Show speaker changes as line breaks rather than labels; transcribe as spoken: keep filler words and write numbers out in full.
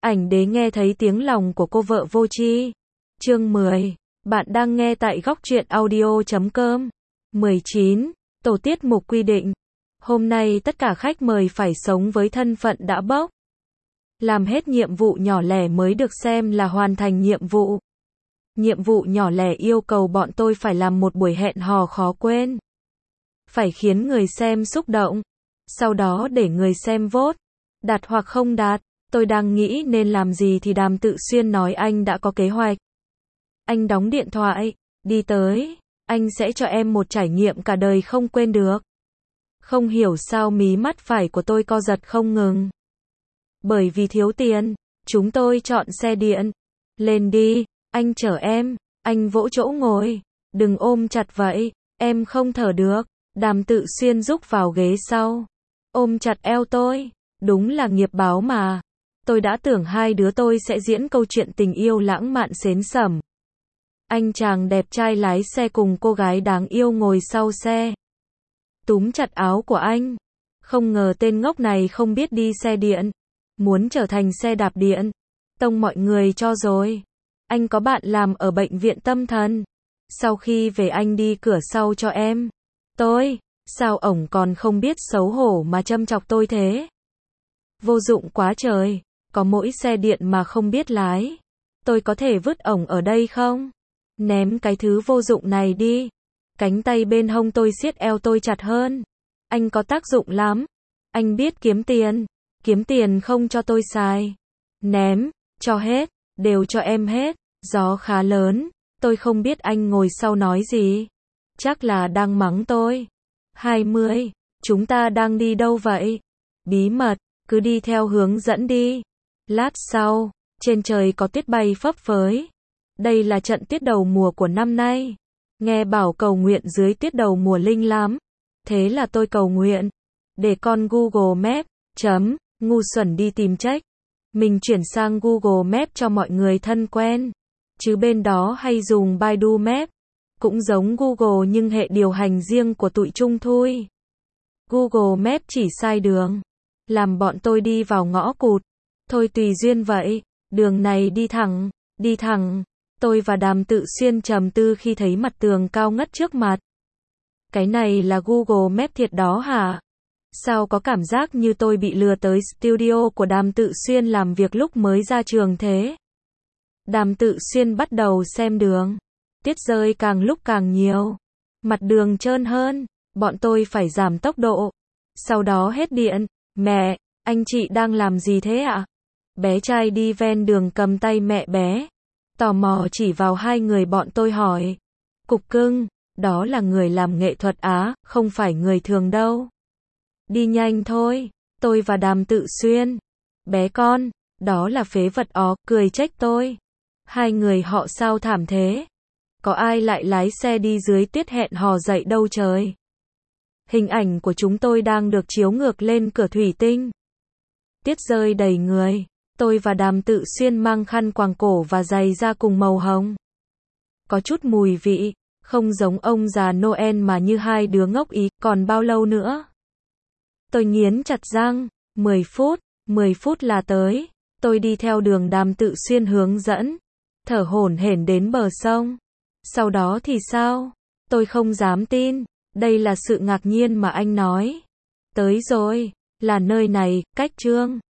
Ảnh đế nghe thấy tiếng lòng của cô vợ vô tri. Chương mười. Bạn đang nghe tại góc truyện audio chấm com. mười chín. Tổ tiết mục quy định. Hôm nay tất cả khách mời phải sống với thân phận đã bốc. Làm hết nhiệm vụ nhỏ lẻ mới được xem là hoàn thành nhiệm vụ. Nhiệm vụ nhỏ lẻ yêu cầu bọn tôi phải làm một buổi hẹn hò khó quên. Phải khiến người xem xúc động. Sau đó để người xem vote. Đạt hoặc không đạt. Tôi đang nghĩ nên làm gì thì Đàm Tự Xuyên nói anh đã có kế hoạch. Anh đóng điện thoại, đi tới, anh sẽ cho em một trải nghiệm cả đời không quên được. Không hiểu sao mí mắt phải của tôi co giật không ngừng. Bởi vì thiếu tiền, chúng tôi chọn xe điện. Lên đi, anh chở em, anh vỗ chỗ ngồi. Đừng ôm chặt vậy, em không thở được. Đàm Tự Xuyên rúc vào ghế sau. Ôm chặt eo tôi, đúng là nghiệp báo mà. Tôi đã tưởng hai đứa tôi sẽ diễn câu chuyện tình yêu lãng mạn xến xẩm. Anh chàng đẹp trai lái xe cùng cô gái đáng yêu ngồi sau xe. Túm chặt áo của anh. Không ngờ tên ngốc này không biết đi xe điện. Muốn trở thành xe đạp điện. Tông mọi người cho rồi. Anh có bạn làm ở bệnh viện tâm thần. Sau khi về anh đi cửa sau cho em. Tôi, sao ổng còn không biết xấu hổ mà châm chọc tôi thế? Vô dụng quá trời. Có mỗi xe điện mà không biết lái. Tôi có thể vứt ổng ở đây không? Ném cái thứ vô dụng này đi. Cánh tay bên hông tôi siết eo tôi chặt hơn. Anh có tác dụng lắm. Anh biết kiếm tiền. Kiếm tiền không cho tôi xài. Ném, cho hết, đều cho em hết. Gió khá lớn. Tôi không biết anh ngồi sau nói gì. Chắc là đang mắng tôi. hai mươi. Chúng ta đang đi đâu vậy? Bí mật, cứ đi theo hướng dẫn đi. Lát sau, trên trời có tuyết bay phấp phới. Đây là trận tuyết đầu mùa của năm nay. Nghe bảo cầu nguyện dưới tuyết đầu mùa linh lắm. Thế là tôi cầu nguyện. Để con Google Maps, chấm, ngu xuẩn đi tìm check. Mình chuyển sang Google Maps cho mọi người thân quen. Chứ bên đó hay dùng Baidu Maps. Cũng giống Google nhưng hệ điều hành riêng của tụi chung thui. Google Maps chỉ sai đường. Làm bọn tôi đi vào ngõ cụt. Thôi tùy duyên vậy, đường này đi thẳng, đi thẳng. Tôi và Đàm Tự Xuyên trầm tư khi thấy mặt tường cao ngất trước mặt. Cái này là Google Maps thiệt đó hả? Sao có cảm giác như tôi bị lừa tới studio của Đàm Tự Xuyên làm việc lúc mới ra trường thế? Đàm Tự Xuyên bắt đầu xem đường. Tuyết rơi càng lúc càng nhiều. Mặt đường trơn hơn, bọn tôi phải giảm tốc độ. Sau đó hết điện. Mẹ, anh chị đang làm gì thế ạ? Bé trai đi ven đường cầm tay mẹ bé. Tò mò chỉ vào hai người bọn tôi hỏi. Cục cưng, đó là người làm nghệ thuật Á, không phải người thường đâu. Đi nhanh thôi, tôi và Đàm Tự Xuyên. Bé con, đó là phế vật ó, cười trách tôi. Hai người họ sao thảm thế? Có ai lại lái xe đi dưới tuyết hẹn hò dậy đâu trời? Hình ảnh của chúng tôi đang được chiếu ngược lên cửa thủy tinh. Tuyết rơi đầy người. Tôi và Đàm Tự Xuyên mang khăn quàng cổ và giày da cùng màu hồng. Có chút mùi vị, không giống ông già Noel mà như hai đứa ngốc ý, còn bao lâu nữa? Tôi nghiến chặt răng, mười phút, mười phút là tới. Tôi đi theo đường Đàm Tự Xuyên hướng dẫn, thở hổn hển đến bờ sông. Sau đó thì sao? Tôi không dám tin, đây là sự ngạc nhiên mà anh nói. Tới rồi, là nơi này, cách Trương